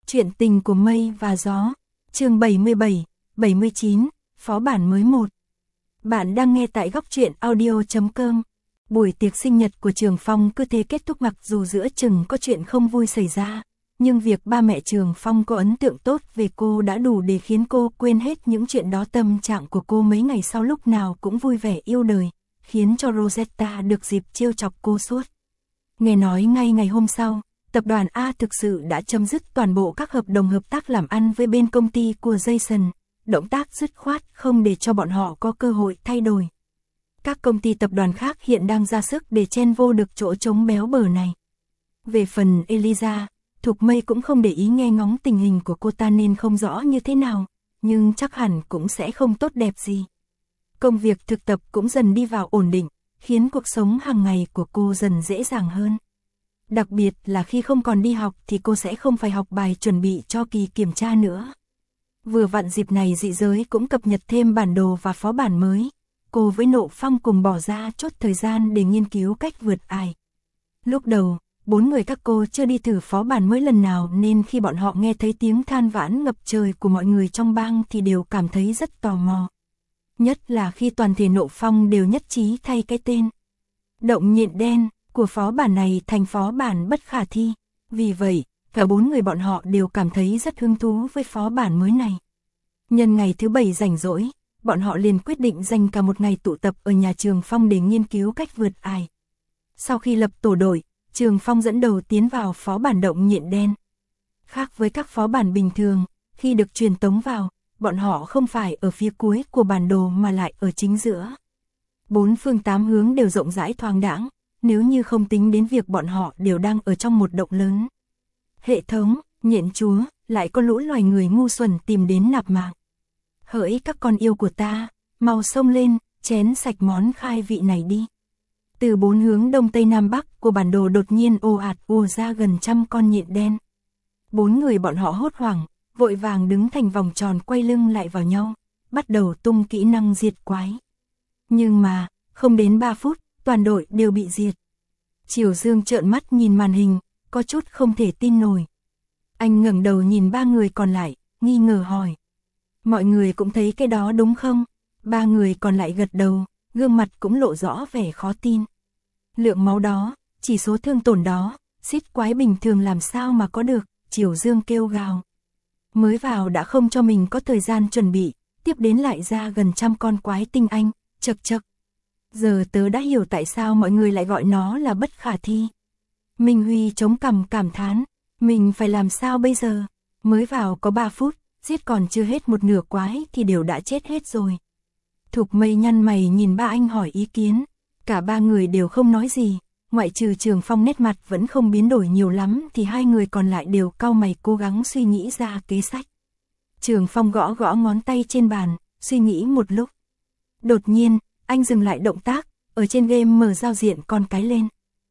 Chuyện tình của mây và gió, chương 77, 79, phó bản mới 1. Bạn đang nghe tại góc truyện audio.com. Buổi tiệc sinh nhật của Trường Phong cứ thế kết thúc, mặc dù giữa chừng có chuyện không vui xảy ra, nhưng việc ba mẹ Trường Phong có ấn tượng tốt về cô đã đủ để khiến cô quên hết những chuyện đó. Tâm trạng của cô mấy ngày sau lúc nào cũng vui vẻ yêu đời, khiến cho Rosetta được dịp trêu chọc cô suốt. Nghe nói ngay ngày hôm sau, tập đoàn A thực sự đã chấm dứt toàn bộ các hợp đồng hợp tác làm ăn với bên công ty của Jason, động tác dứt khoát không để cho bọn họ có cơ hội thay đổi. Các công ty tập đoàn khác hiện đang ra sức để chen vô được chỗ trống béo bở này. Về phần Eliza, Thục Mây cũng không để ý nghe ngóng tình hình của cô ta nên không rõ như thế nào, nhưng chắc hẳn cũng sẽ không tốt đẹp gì. Công việc thực tập cũng dần đi vào ổn định, khiến cuộc sống hàng ngày của cô dần dễ dàng hơn. Đặc biệt là khi không còn đi học thì cô sẽ không phải học bài chuẩn bị cho kỳ kiểm tra nữa. Vừa vặn dịp này dị giới cũng cập nhật thêm bản đồ và phó bản mới. Cô với Nộ Phong cùng bỏ ra chốt thời gian để nghiên cứu cách vượt ải. Lúc đầu, 4 người các cô chưa đi thử phó bản mới lần nào nên khi bọn họ nghe thấy tiếng than vãn ngập trời của mọi người trong bang thì đều cảm thấy rất tò mò. Nhất là khi toàn thể Nộ Phong đều nhất trí thay cái tên Động Nhện Đen của phó bản này thành phó bản bất khả thi. Vì vậy, cả 4 người bọn họ đều cảm thấy rất hứng thú với phó bản mới này. Nhân ngày thứ 7 rảnh rỗi, bọn họ liền quyết định dành cả một ngày tụ tập ở nhà Trường Phong để nghiên cứu cách vượt ải. Sau khi lập tổ đội, Trường Phong dẫn đầu tiến vào phó bản Động Nhện Đen. Khác với các phó bản bình thường, khi được truyền tống vào, bọn họ không phải ở phía cuối của bản đồ mà lại ở chính giữa. 4 phương 8 hướng đều rộng rãi thoáng đãng, nếu như không tính đến việc bọn họ đều đang ở trong một động lớn. Hệ thống, nhện chúa, lại có lũ loài người ngu xuẩn tìm đến nạp mạng. Hỡi các con yêu của ta, mau xông lên, chén sạch món khai vị này đi. Từ 4 hướng đông tây nam bắc của bản đồ đột nhiên ồ ạt ùa ra gần 100 con nhện đen. 4 người bọn họ hốt hoảng, vội vàng đứng thành vòng tròn quay lưng lại vào nhau, bắt đầu tung kỹ năng diệt quái. Nhưng mà, không đến 3 phút, toàn đội đều bị diệt. Triều Dương trợn mắt nhìn màn hình, có chút không thể tin nổi. Anh ngẩng đầu nhìn 3 người còn lại, nghi ngờ hỏi. Mọi người cũng thấy cái đó đúng không? 3 người còn lại gật đầu, gương mặt cũng lộ rõ vẻ khó tin. Lượng máu đó, chỉ số thương tổn đó, xít quái bình thường làm sao mà có được, Triều Dương kêu gào. Mới vào đã không cho mình có thời gian chuẩn bị, tiếp đến lại ra gần 100 con quái tinh anh, chậc chậc. Giờ tớ đã hiểu tại sao mọi người lại gọi nó là bất khả thi. Minh Huy chống cằm cảm thán, mình phải làm sao bây giờ? Mới vào có 3 phút, giết còn chưa hết một nửa quái thì đều đã chết hết rồi. Thục Mây nhăn mày nhìn 3 anh hỏi ý kiến, cả 3 người đều không nói gì, ngoại trừ Trường Phong nét mặt vẫn không biến đổi nhiều lắm thì 2 người còn lại đều cau mày cố gắng suy nghĩ ra kế sách. Trường Phong gõ gõ ngón tay trên bàn, suy nghĩ một lúc. Đột nhiên, anh dừng lại động tác, ở trên game mở giao diện con cái lên.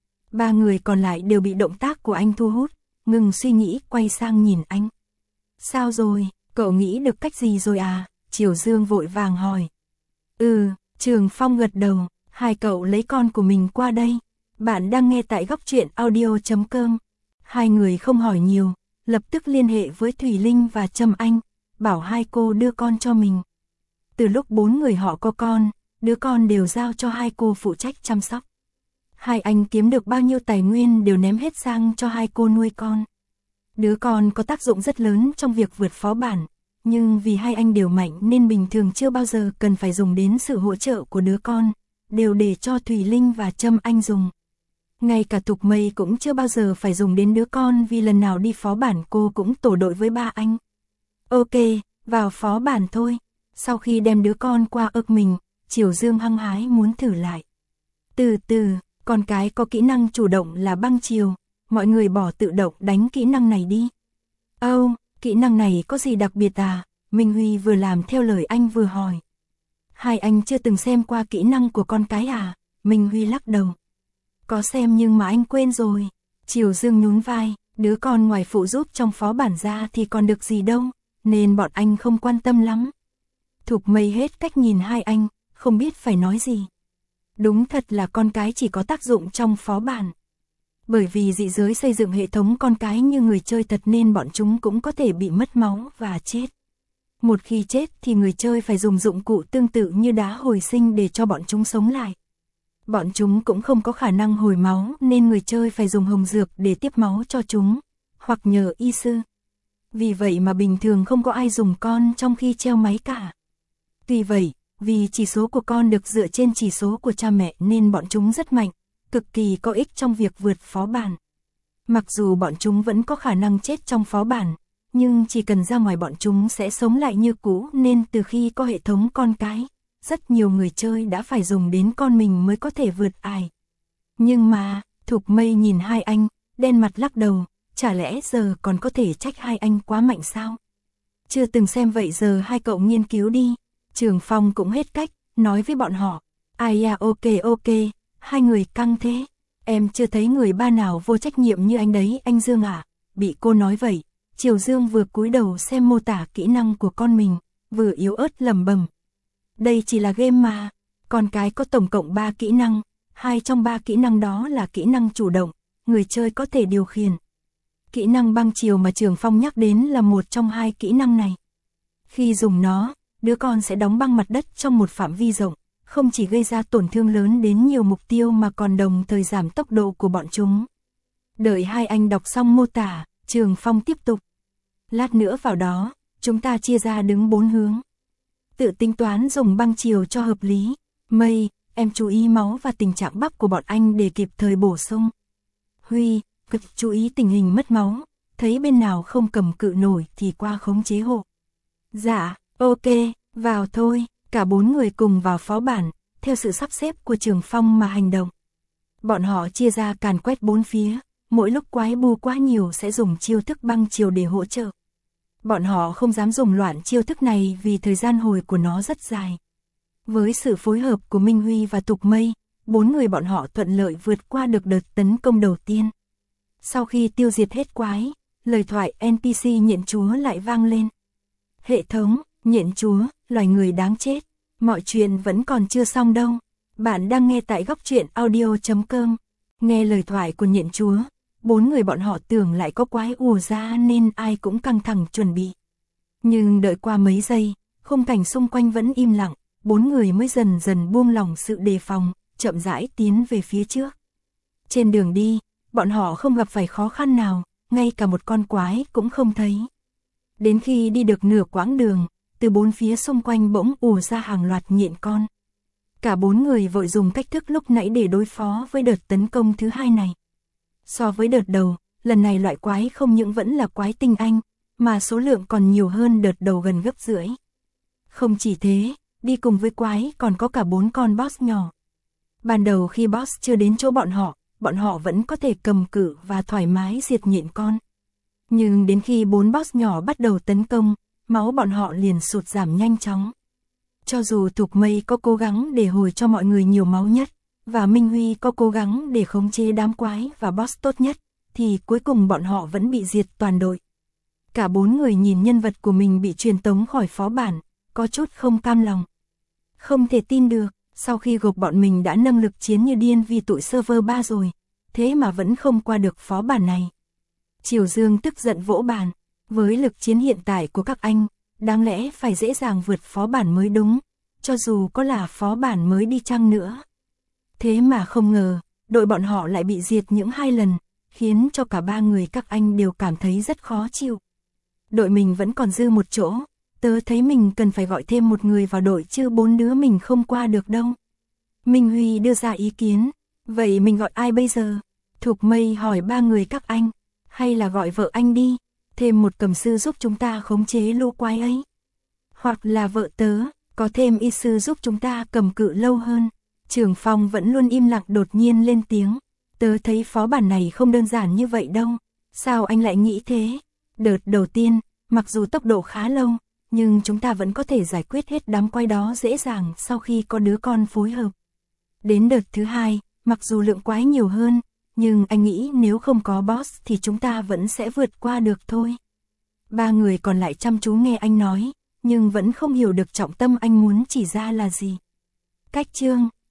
3 người còn lại đều bị động tác của anh thu hút, ngừng suy nghĩ quay sang nhìn anh. Sao rồi, cậu nghĩ được cách gì rồi à? Triều Dương vội vàng hỏi. Trường Phong gật đầu, hai cậu lấy con của mình qua đây. Bạn đang nghe tại góc truyện audio.com. Hai người không hỏi nhiều, lập tức liên hệ với Thủy Linh và Trâm Anh, bảo hai cô đưa con cho mình. Từ lúc 4 người họ có con, đứa con đều giao cho hai cô phụ trách chăm sóc. Hai anh kiếm được bao nhiêu tài nguyên đều ném hết sang cho hai cô nuôi con. Đứa con có tác dụng rất lớn trong việc vượt phó bản, nhưng vì hai anh đều mạnh nên bình thường chưa bao giờ cần phải dùng đến sự hỗ trợ của đứa con, đều để cho Thủy Linh và Trâm Anh dùng. Ngay cả Thục Mây cũng chưa bao giờ phải dùng đến đứa con vì lần nào đi phó bản cô cũng tổ đội với 3 anh. Ok, vào phó bản thôi. Sau khi đem đứa con qua ức mình, Triều Dương hăng hái muốn thử lại. Từ từ, con cái có kỹ năng chủ động là băng chiều, mọi người bỏ tự động đánh kỹ năng này đi. Kỹ năng này có gì đặc biệt à? Minh Huy vừa làm theo lời anh vừa hỏi. Hai anh chưa từng xem qua kỹ năng của con cái à? Minh Huy lắc đầu. Có xem nhưng mà anh quên rồi. Triều Dương nhún vai, đứa con ngoài phụ giúp trong phó bản ra thì còn được gì đâu, nên bọn anh không quan tâm lắm. Thục Mây hết cách nhìn hai anh, không biết phải nói gì. Đúng thật là con cái chỉ có tác dụng trong phó bản. Bởi vì dị giới xây dựng hệ thống con cái như người chơi thật nên bọn chúng cũng có thể bị mất máu và chết. Một khi chết thì người chơi phải dùng dụng cụ tương tự như đá hồi sinh để cho bọn chúng sống lại. Bọn chúng cũng không có khả năng hồi máu nên người chơi phải dùng hồng dược để tiếp máu cho chúng, hoặc nhờ y sư. Vì vậy mà bình thường không có ai dùng con trong khi treo máy cả. Tuy vậy, vì chỉ số của con được dựa trên chỉ số của cha mẹ nên bọn chúng rất mạnh, cực kỳ có ích trong việc vượt phó bản. Mặc dù bọn chúng vẫn có khả năng chết trong phó bản, nhưng chỉ cần ra ngoài bọn chúng sẽ sống lại như cũ nên từ khi có hệ thống con cái, rất nhiều người chơi đã phải dùng đến con mình mới có thể vượt ải. Nhưng mà, Thục Mây nhìn hai anh, đen mặt lắc đầu, chả lẽ giờ còn có thể trách hai anh quá mạnh sao? Chưa từng xem vậy giờ hai cậu nghiên cứu đi. Trường Phong cũng hết cách, nói với bọn họ. Ai à ok, hai người căng thế. Em chưa thấy người ba nào vô trách nhiệm như anh đấy anh Dương à. Bị cô nói vậy, Triều Dương vừa cúi đầu xem mô tả kỹ năng của con mình, vừa yếu ớt lẩm bẩm. Đây chỉ là game mà, con cái có tổng cộng 3 kỹ năng, 2 trong 3 kỹ năng đó là kỹ năng chủ động, người chơi có thể điều khiển. Kỹ năng băng chiều mà Trường Phong nhắc đến là một trong 2 kỹ năng này. Khi dùng nó, đứa con sẽ đóng băng mặt đất trong một phạm vi rộng, không chỉ gây ra tổn thương lớn đến nhiều mục tiêu mà còn đồng thời giảm tốc độ của bọn chúng. Đợi hai anh đọc xong mô tả, Trường Phong tiếp tục. Lát nữa vào đó, chúng ta chia ra đứng 4 hướng. Tự tính toán dùng băng chiều cho hợp lý. Mây, em chú ý máu và tình trạng bắp của bọn anh để kịp thời bổ sung. Huy, cực chú ý tình hình mất máu, thấy bên nào không cầm cự nổi thì qua khống chế hộ. Dạ, ok, vào thôi, cả 4 người cùng vào phó bản, theo sự sắp xếp của Trường Phong mà hành động. Bọn họ chia ra càn quét 4 phía, mỗi lúc quái bù quá nhiều sẽ dùng chiêu thức băng chiều để hỗ trợ. Bọn họ không dám dùng loạn chiêu thức này vì thời gian hồi của nó rất dài. Với sự phối hợp của Minh Huy và Thục Mây, 4 người bọn họ thuận lợi vượt qua được đợt tấn công đầu tiên. Sau khi tiêu diệt hết quái, lời thoại NPC nhện chúa lại vang lên. Hệ thống, nhện chúa, loài người đáng chết. Mọi chuyện vẫn còn chưa xong đâu. Bạn đang nghe tại góc truyện audio.com. Nghe lời thoại của nhện chúa, 4 người bọn họ tưởng lại có quái ùa ra nên ai cũng căng thẳng chuẩn bị. Nhưng đợi qua mấy giây, khung cảnh xung quanh vẫn im lặng, 4 người mới dần dần buông lỏng sự đề phòng, chậm rãi tiến về phía trước. Trên đường đi, bọn họ không gặp phải khó khăn nào, ngay cả một con quái cũng không thấy. Đến khi đi được nửa quãng đường, từ 4 phía xung quanh bỗng ùa ra hàng loạt nhện con. Cả 4 người vội dùng cách thức lúc nãy để đối phó với đợt tấn công thứ hai này. So với đợt đầu, lần này loại quái không những vẫn là quái tinh anh, mà số lượng còn nhiều hơn đợt đầu gần gấp rưỡi. Không chỉ thế, đi cùng với quái còn có cả 4 con boss nhỏ. Ban đầu khi boss chưa đến chỗ bọn họ vẫn có thể cầm cự và thoải mái diệt nhện con. Nhưng đến khi 4 boss nhỏ bắt đầu tấn công, máu bọn họ liền sụt giảm nhanh chóng. Cho dù Thục Mây có cố gắng để hồi cho mọi người nhiều máu nhất, và Minh Huy có cố gắng để khống chế đám quái và boss tốt nhất, thì cuối cùng bọn họ vẫn bị diệt toàn đội. Cả 4 người nhìn nhân vật của mình bị truyền tống khỏi phó bản, có chút không cam lòng. Không thể tin được, sau khi gộp bọn mình đã nâng lực chiến như điên vì tụi server 3 rồi, thế mà vẫn không qua được phó bản này. Triều Dương tức giận vỗ bàn, với lực chiến hiện tại của các anh, đáng lẽ phải dễ dàng vượt phó bản mới đúng, cho dù có là phó bản mới đi chăng nữa. Thế mà không ngờ, đội bọn họ lại bị diệt những 2 lần, khiến cho cả 3 người các anh đều cảm thấy rất khó chịu. Đội mình vẫn còn dư một chỗ, tớ thấy mình cần phải gọi thêm một người vào đội chứ 4 đứa mình không qua được đâu. Minh Huy đưa ra ý kiến, vậy mình gọi ai bây giờ? Thục Mây hỏi 3 người các anh, hay là gọi vợ anh đi, thêm một cầm sư giúp chúng ta khống chế lũ quái ấy. Hoặc là vợ tớ, có thêm y sư giúp chúng ta cầm cự lâu hơn. Trường Phong vẫn luôn im lặng đột nhiên lên tiếng, tớ thấy phó bản này không đơn giản như vậy đâu. Sao anh lại nghĩ thế? Đợt đầu tiên, mặc dù tốc độ khá lâu, nhưng chúng ta vẫn có thể giải quyết hết đám quái đó dễ dàng sau khi có đứa con phối hợp. Đến đợt thứ hai, mặc dù lượng quái nhiều hơn, nhưng anh nghĩ nếu không có boss thì chúng ta vẫn sẽ vượt qua được thôi. 3 người còn lại chăm chú nghe anh nói, nhưng vẫn không hiểu được trọng tâm anh muốn chỉ ra là gì. Cách chương